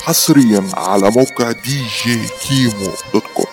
حصريا على موقع djkimo.com.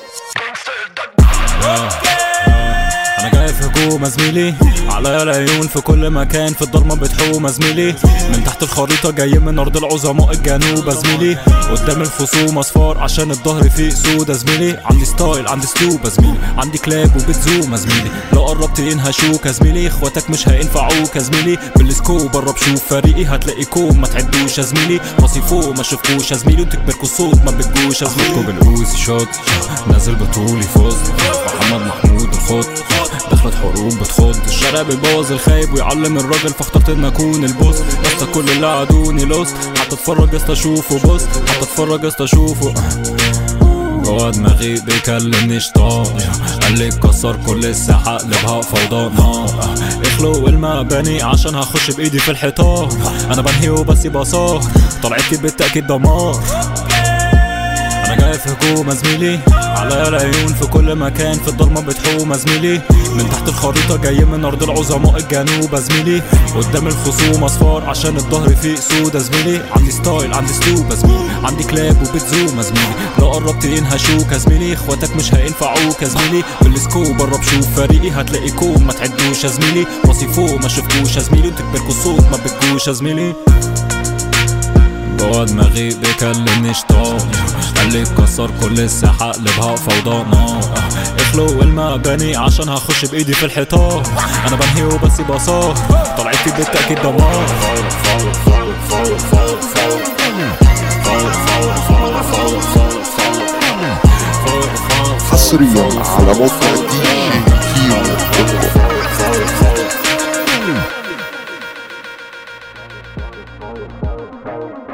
انا جاي في هجوم زميلي، على العيون في كل مكان، في الضلمه بتحوم زميلي، من تحت الخريطه جاي من ارض العظماء الجنوب زميلي، قدام الخصوم اصفار عشان الظهر فيه سود زميلي، عندي ستايل عندي اسلوب زميلي، عندي كلاب وبتزوم زميلي، لو قربت ينهشوك زميلي، اخواتك مش هينفعوك زميلي، بالسكوب قرب شوف فريقي هتلاقيكم ما تعدوش زميلي، راسي فوق ما شفتوش زميلي، وانتوا كبركوا الصوت ما بتجوش زميلي، بالقوس شوت نازل بطولي فوز، محمد محمود الخط دخلت حروب بتخض، الشارع بيبوظ الخايب ويعلم الراجل، فاخترت ان اكون البوس، بس كل اللي عادوني لوست، حتى اتفرج است اشوفه بص، حتى اتفرج است اشوفه جوا دماغي بيكلمني شطان، قال لي كسر كل الساحة قلبها فوضان، اخلو المباني عشان هخش بايدي في الحيطان، انا بنهي وبس بصار، طلعتي بالتأكيد دمار، انا جاي في هجوم زميلي، على العيون في كل مكان، في الضلمه بتحوم زميلي، من تحت الخريطه جاي من ارض العظماء الجنوب زميلي، قدام الخصوم اصفار عشان الظهر فيه سود زميلي، عندي ستايل عندي اسلوب زميلي، عندي كلاب وبتزوم زميلي، لو قربت ينهشوك زميلي، اخواتك مش هينفعوك زميلي، بالسكوب قرب شوف فريقي هتلاقيكم ما تعدوش زميلي، راسي فوق ما شفتوش زميلي، وانتوا كبركوا الصوت ما بتجوش زميلي، جوا دماغي بيكلمني شطان، قال لي كسر كل الساحة قلبها فوضان، اخلو المباني عشان هخش بايدي في الحيطان، انا بنهي وبس بصار، طلعتي بالتأكيد دمار، حصريا على موقع djkimo.com.